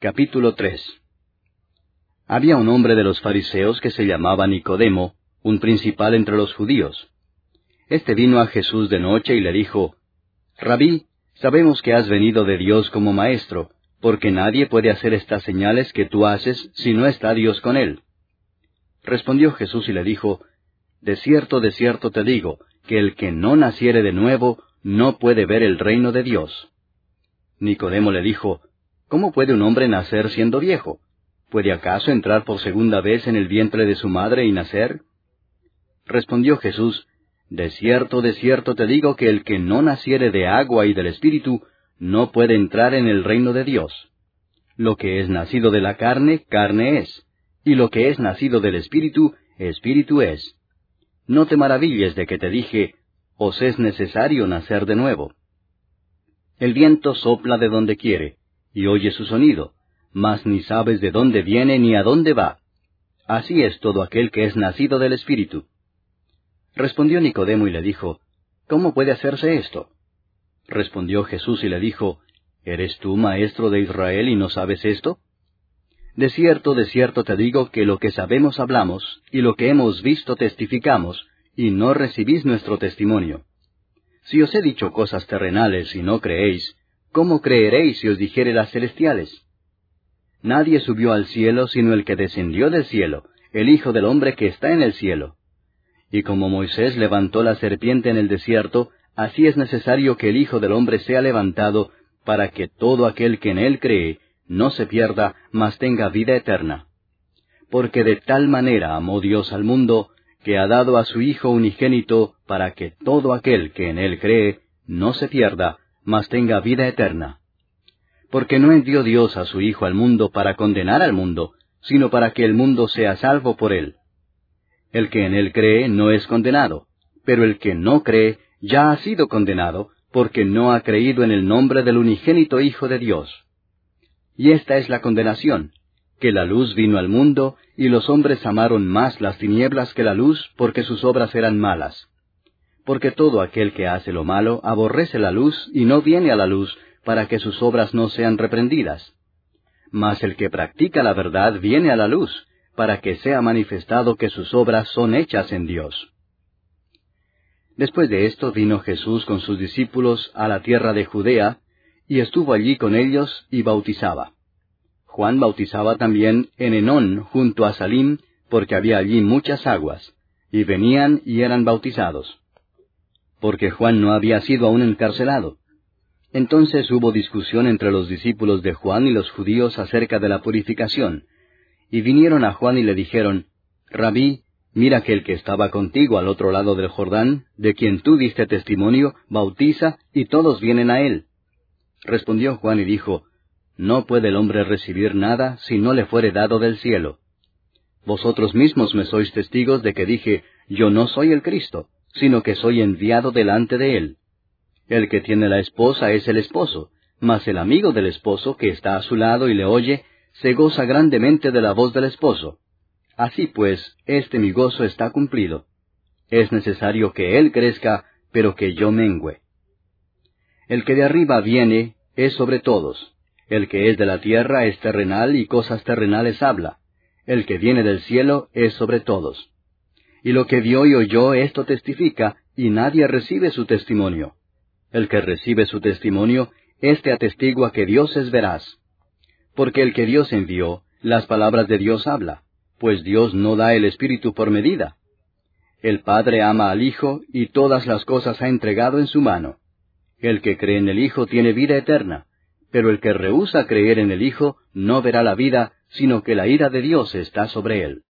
Capítulo 3. Había un hombre de los fariseos que se llamaba Nicodemo, un principal entre los judíos. Este vino a Jesús de noche y le dijo, Rabí, sabemos que has venido de Dios como maestro, porque nadie puede hacer estas señales que tú haces si no está Dios con él. Respondió Jesús y le dijo, de cierto te digo, que el que no naciere de nuevo no puede ver el reino de Dios. Nicodemo le dijo, ¿cómo puede un hombre nacer siendo viejo? ¿Puede acaso entrar por segunda vez en el vientre de su madre y nacer? Respondió Jesús, de cierto te digo que el que no naciere de agua y del Espíritu no puede entrar en el reino de Dios. Lo que es nacido de la carne, carne es, y lo que es nacido del Espíritu, Espíritu es. No te maravilles de que te dije, os es necesario nacer de nuevo. El viento sopla de donde quiere, y oye su sonido, mas ni sabes de dónde viene ni a dónde va. Así es todo aquel que es nacido del Espíritu. Respondió Nicodemo y le dijo, ¿cómo puede hacerse esto? Respondió Jesús y le dijo, ¿eres tú maestro de Israel y no sabes esto? De cierto te digo que lo que sabemos hablamos, y lo que hemos visto testificamos, y no recibís nuestro testimonio. Si os he dicho cosas terrenales y no creéis, ¿cómo creeréis si os dijere las celestiales? Nadie subió al cielo sino el que descendió del cielo, el Hijo del Hombre que está en el cielo. Y como Moisés levantó la serpiente en el desierto, así es necesario que el Hijo del Hombre sea levantado, para que todo aquel que en él cree no se pierda, mas tenga vida eterna. Porque de tal manera amó Dios al mundo, que ha dado a su Hijo unigénito, para que todo aquel que en él cree no se pierda, mas tenga vida eterna. Porque no envió Dios a su Hijo al mundo para condenar al mundo, sino para que el mundo sea salvo por él. El que en él cree no es condenado, pero el que no cree ya ha sido condenado, porque no ha creído en el nombre del unigénito Hijo de Dios. Y esta es la condenación, que la luz vino al mundo, y los hombres amaron más las tinieblas que la luz, porque sus obras eran malas. Porque todo aquel que hace lo malo aborrece la luz, y no viene a la luz, para que sus obras no sean reprendidas. Mas el que practica la verdad viene a la luz, para que sea manifestado que sus obras son hechas en Dios. Después de esto vino Jesús con sus discípulos a la tierra de Judea, y estuvo allí con ellos y bautizaba. Juan bautizaba también en Enón junto a Salim, porque había allí muchas aguas, y venían y eran bautizados. Porque Juan no había sido aún encarcelado. Entonces hubo discusión entre los discípulos de Juan y los judíos acerca de la purificación, y vinieron a Juan y le dijeron, Rabí, mira que el que estaba contigo al otro lado del Jordán, de quien tú diste testimonio, bautiza, y todos vienen a él. Respondió Juan y dijo, no puede el hombre recibir nada si no le fuere dado del cielo. Vosotros mismos me sois testigos de que dije, yo no soy el Cristo, sino que soy enviado delante de él. El que tiene la esposa es el esposo, mas el amigo del esposo que está a su lado y le oye, se goza grandemente de la voz del esposo. Así pues, mi gozo está cumplido. Es necesario que él crezca, pero que yo mengüe. El que de arriba viene es sobre todos. El que es de la tierra es terrenal y cosas terrenales habla. El que viene del cielo es sobre todos. Y lo que vio y oyó esto testifica, y nadie recibe su testimonio. El que recibe su testimonio, éste atestigua que Dios es veraz. Porque el que Dios envió, las palabras de Dios habla, pues Dios no da el Espíritu por medida. El Padre ama al Hijo, y todas las cosas ha entregado en su mano. El que cree en el Hijo tiene vida eterna, pero el que rehúsa creer en el Hijo no verá la vida, sino que la ira de Dios está sobre él.